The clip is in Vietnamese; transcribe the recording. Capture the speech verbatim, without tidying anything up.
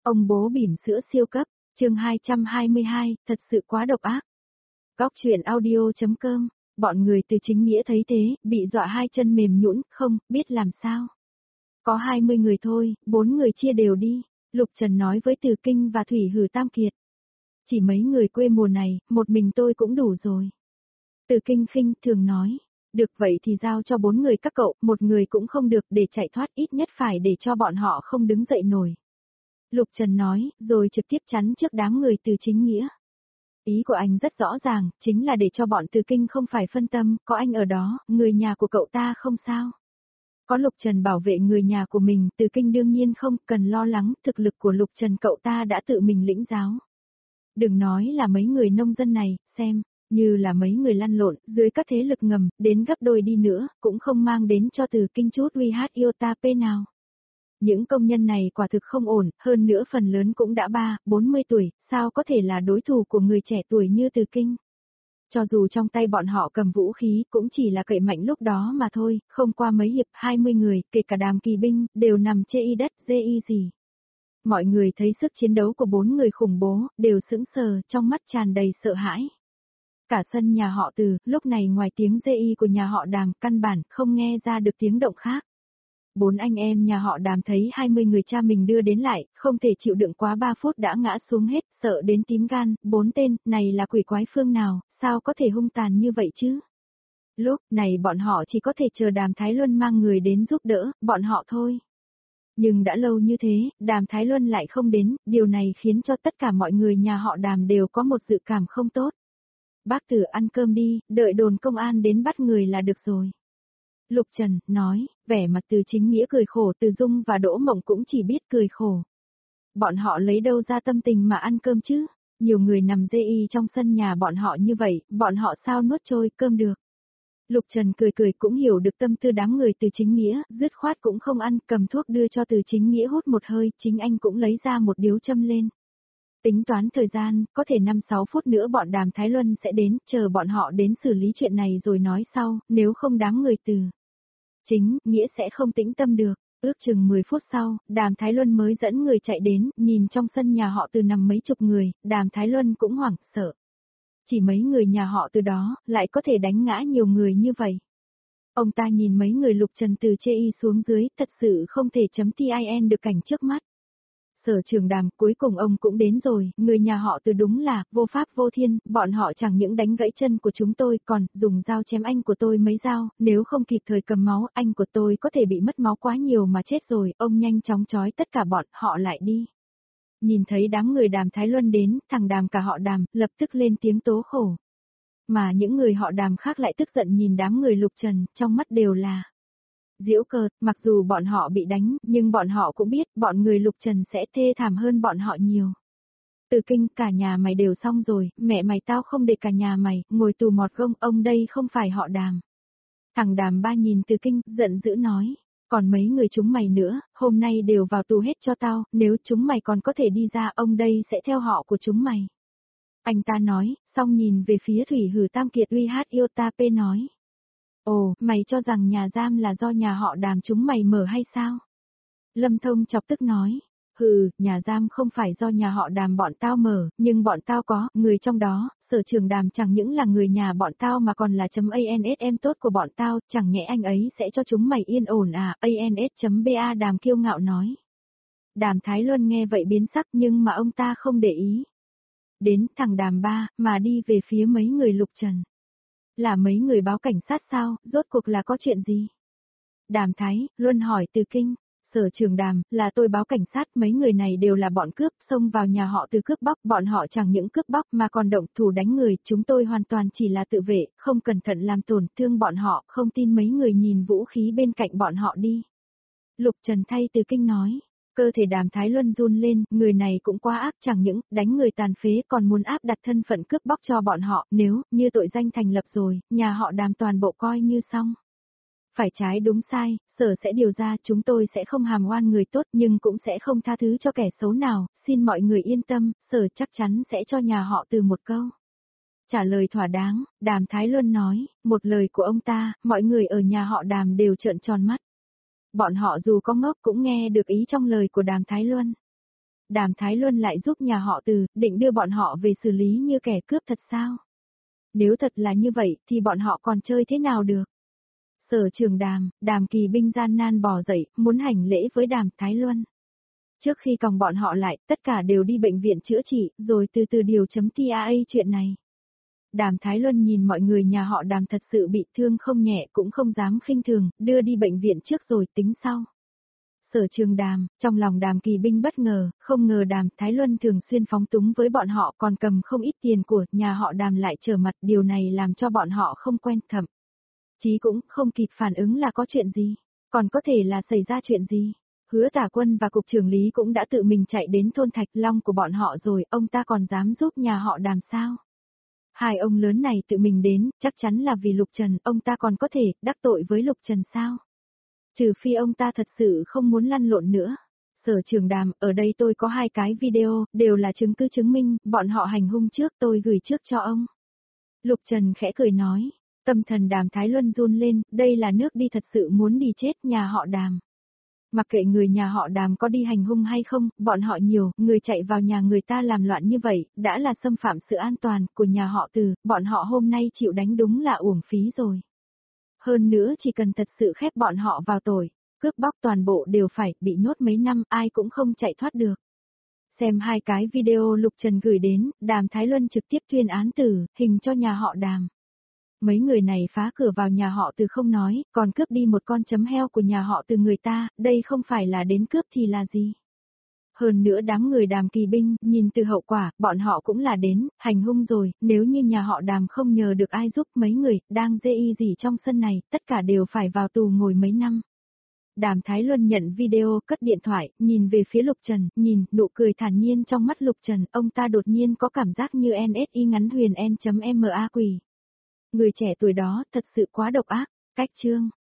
Ông bố bỉm sữa siêu cấp, chương hai trăm hai mươi hai, thật sự quá độc ác. Góc truyện audio chấm com, bọn người từ chính nghĩa thấy thế, bị dọa hai chân mềm nhũn, không biết làm sao. Có hai mươi người thôi, bốn người chia đều đi, Lục Trần nói với Từ Kinh và Thủy Hử Tam Kiệt. Chỉ mấy người quê mùa này, một mình tôi cũng đủ rồi. Từ Kinh khinh thường nói, được vậy thì giao cho bốn người các cậu, một người cũng không được để chạy thoát, ít nhất phải để cho bọn họ không đứng dậy nổi. Lục Trần nói, rồi trực tiếp chắn trước đám người từ chính nghĩa. Ý của anh rất rõ ràng, chính là để cho bọn Từ Kinh không phải phân tâm, có anh ở đó, người nhà của cậu ta không sao. Có Lục Trần bảo vệ người nhà của mình, Từ Kinh đương nhiên không cần lo lắng, thực lực của Lục Trần cậu ta đã tự mình lĩnh giáo. Đừng nói là mấy người nông dân này, xem, như là mấy người lăn lộn, dưới các thế lực ngầm, đến gấp đôi đi nữa, cũng không mang đến cho Từ Kinh chút uy hát iota p nào. Những công nhân này quả thực không ổn, hơn nữa phần lớn cũng đã ba, bốn mươi tuổi, sao có thể là đối thủ của người trẻ tuổi như Từ Kinh. Cho dù trong tay bọn họ cầm vũ khí, cũng chỉ là cậy mạnh lúc đó mà thôi, không qua mấy hiệp, hai mươi người, kể cả Đàm Kỳ binh, đều nằm chê y đất, dê y gì. Mọi người thấy sức chiến đấu của bốn người khủng bố, đều sững sờ, trong mắt tràn đầy sợ hãi. Cả sân nhà họ Từ, lúc này ngoài tiếng dê y của nhà họ Đàm, căn bản không nghe ra được tiếng động khác. Bốn anh em nhà họ Đàm thấy hai mươi người cha mình đưa đến lại, không thể chịu đựng quá ba phút đã ngã xuống hết, sợ đến tím gan, bốn tên, này là quỷ quái phương nào, sao có thể hung tàn như vậy chứ? Lúc này bọn họ chỉ có thể chờ Đàm Thái Luân mang người đến giúp đỡ, bọn họ thôi. Nhưng đã lâu như thế, Đàm Thái Luân lại không đến, điều này khiến cho tất cả mọi người nhà họ Đàm đều có một dự cảm không tốt. Bác Tử ăn cơm đi, đợi đồn công an đến bắt người là được rồi. Lục Trần, nói, vẻ mặt Từ chính nghĩa cười khổ, Từ Dung và Đỗ Mộng cũng chỉ biết cười khổ. Bọn họ lấy đâu ra tâm tình mà ăn cơm chứ? Nhiều người nằm dê y trong sân nhà bọn họ như vậy, bọn họ sao nuốt trôi cơm được? Lục Trần cười cười cũng hiểu được tâm tư đám người Từ chính nghĩa, dứt khoát cũng không ăn, cầm thuốc đưa cho Từ chính nghĩa hút một hơi, chính anh cũng lấy ra một điếu châm lên. Tính toán thời gian, có thể năm sáu phút nữa bọn Đàm Thái Luân sẽ đến, chờ bọn họ đến xử lý chuyện này rồi nói sau, nếu không đám người Từ chính nghĩa sẽ không tĩnh tâm được. Ước chừng mười phút sau, Đàm Thái Luân mới dẫn người chạy đến, nhìn trong sân nhà họ Từ nằm mấy chục người, Đàm Thái Luân cũng hoảng sợ. Chỉ mấy người nhà họ Từ đó, lại có thể đánh ngã nhiều người như vậy. Ông ta nhìn mấy người Lục Trần từ chê y xuống dưới, thật sự không thể chấm tin được cảnh trước mắt. Sở Trường Đàm, cuối cùng ông cũng đến rồi, người nhà họ Từ đúng là, vô pháp vô thiên, bọn họ chẳng những đánh gãy chân của chúng tôi, còn, dùng dao chém anh của tôi mấy dao, nếu không kịp thời cầm máu, anh của tôi có thể bị mất máu quá nhiều mà chết rồi, ông nhanh chóng trói tất cả bọn họ lại đi. Nhìn thấy đám người Đàm Thái Luân đến, thằng Đàm cả họ Đàm, lập tức lên tiếng tố khổ. Mà những người họ Đàm khác lại tức giận nhìn đám người Lục Trần, trong mắt đều là giễu cợt, mặc dù bọn họ bị đánh, nhưng bọn họ cũng biết, bọn người Lục Trần sẽ thê thảm hơn bọn họ nhiều. Từ Kinh, cả nhà mày đều xong rồi, mẹ mày tao không để cả nhà mày, ngồi tù mọt gông, ông đây không phải họ Đàm. Thằng Đàm ba nhìn Từ Kinh, giận dữ nói, còn mấy người chúng mày nữa, hôm nay đều vào tù hết cho tao, nếu chúng mày còn có thể đi ra, ông đây sẽ theo họ của chúng mày. Anh ta nói, xong nhìn về phía Thủy Hử Tam Kiệt uy hát iota p nói. Ồ, mày cho rằng nhà giam là do nhà họ Đàm chúng mày mở hay sao? Lâm Thông chọc tức nói, hừ, nhà giam không phải do nhà họ Đàm bọn tao mở, nhưng bọn tao có, người trong đó, Sở Trường Đàm chẳng những là người nhà bọn tao mà còn là chấm ansm tốt của bọn tao, chẳng nhẽ anh ấy sẽ cho chúng mày yên ổn à, ans.ba Đàm kiêu ngạo nói. Đàm Thái Luân nghe vậy biến sắc nhưng mà ông ta không để ý. Đến thằng Đàm ba, mà đi về phía mấy người Lục Trần. Là mấy người báo cảnh sát sao, rốt cuộc là có chuyện gì? Đàm Thái Luân hỏi Từ Kinh, Sở Trường Đàm, là tôi báo cảnh sát, mấy người này đều là bọn cướp, xông vào nhà họ Từ cướp bóc, bọn họ chẳng những cướp bóc mà còn động thủ đánh người, chúng tôi hoàn toàn chỉ là tự vệ, không cẩn thận làm tổn thương bọn họ, không tin mấy người nhìn vũ khí bên cạnh bọn họ đi. Lục Trần thay Từ Kinh nói. Cơ thể Đàm Thái Luân run lên, người này cũng quá ác, chẳng những đánh người tàn phế còn muốn áp đặt thân phận cướp bóc cho bọn họ, nếu như tội danh thành lập rồi, nhà họ Đàm toàn bộ coi như xong. Phải trái đúng sai, sở sẽ điều ra, chúng tôi sẽ không hàm oan người tốt nhưng cũng sẽ không tha thứ cho kẻ xấu nào, xin mọi người yên tâm, sở chắc chắn sẽ cho nhà họ Từ một câu trả lời thỏa đáng. Đàm Thái Luân nói, một lời của ông ta, mọi người ở nhà họ Đàm đều trợn tròn mắt. Bọn họ dù có ngốc cũng nghe được ý trong lời của Đàm Thái Luân. Đàm Thái Luân lại giúp nhà họ Từ, định đưa bọn họ về xử lý như kẻ cướp thật sao? Nếu thật là như vậy, thì bọn họ còn chơi thế nào được? Sở Trường Đàm, Đàm Kỳ Binh gian nan bò dậy, muốn hành lễ với Đàm Thái Luân. Trước khi còng bọn họ lại, tất cả đều đi bệnh viện chữa trị, rồi từ từ điều chấm tê a a chuyện này. Đàm Thái Luân nhìn mọi người nhà họ Đàm thật sự bị thương không nhẹ cũng không dám khinh thường, đưa đi bệnh viện trước rồi tính sau. Sở Trường Đàm, trong lòng Đàm Kỳ Binh bất ngờ, không ngờ Đàm Thái Luân thường xuyên phóng túng với bọn họ còn cầm không ít tiền của nhà họ Đàm lại trở mặt, điều này làm cho bọn họ không quen, thậm chí cũng không kịp phản ứng là có chuyện gì, còn có thể là xảy ra chuyện gì. Hứa Tả Quân và Cục trưởng Lý cũng đã tự mình chạy đến thôn Thạch Long của bọn họ rồi, ông ta còn dám giúp nhà họ Đàm sao? Hai ông lớn này tự mình đến, chắc chắn là vì Lục Trần, ông ta còn có thể đắc tội với Lục Trần sao? Trừ phi ông ta thật sự không muốn lăn lộn nữa. Sở Trường Đàm, ở đây tôi có hai cái video, đều là chứng cứ chứng minh, bọn họ hành hung trước, tôi gửi trước cho ông. Lục Trần khẽ cười nói, tâm thần Đàm Thái Luân run lên, đây là nước đi thật sự muốn đi chết nhà họ Đàm. Mặc kệ người nhà họ Đàm có đi hành hung hay không, bọn họ nhiều, người chạy vào nhà người ta làm loạn như vậy, đã là xâm phạm sự an toàn của nhà họ Từ, bọn họ hôm nay chịu đánh đúng là uổng phí rồi. Hơn nữa chỉ cần thật sự khép bọn họ vào tội, cướp bóc toàn bộ đều phải bị nhốt mấy năm, ai cũng không chạy thoát được. Xem hai cái video Lục Trần gửi đến, Đàm Thái Luân trực tiếp tuyên án tử hình cho nhà họ Đàm. Mấy người này phá cửa vào nhà họ Từ không nói, còn cướp đi một con chấm heo của nhà họ Từ người ta, đây không phải là đến cướp thì là gì. Hơn nữa đám người Đàm Kỳ Binh, nhìn từ hậu quả, bọn họ cũng là đến, hành hung rồi, nếu như nhà họ Đàm không nhờ được ai giúp mấy người, đang dê y gì trong sân này, tất cả đều phải vào tù ngồi mấy năm. Đàm Thái Luân nhận video, cất điện thoại, nhìn về phía Lục Trần, nhìn, nụ cười thản nhiên trong mắt Lục Trần, ông ta đột nhiên có cảm giác như en ét i ngắn huyền N.ma quỷ. Người trẻ tuổi đó, thật sự quá độc ác, cách chương.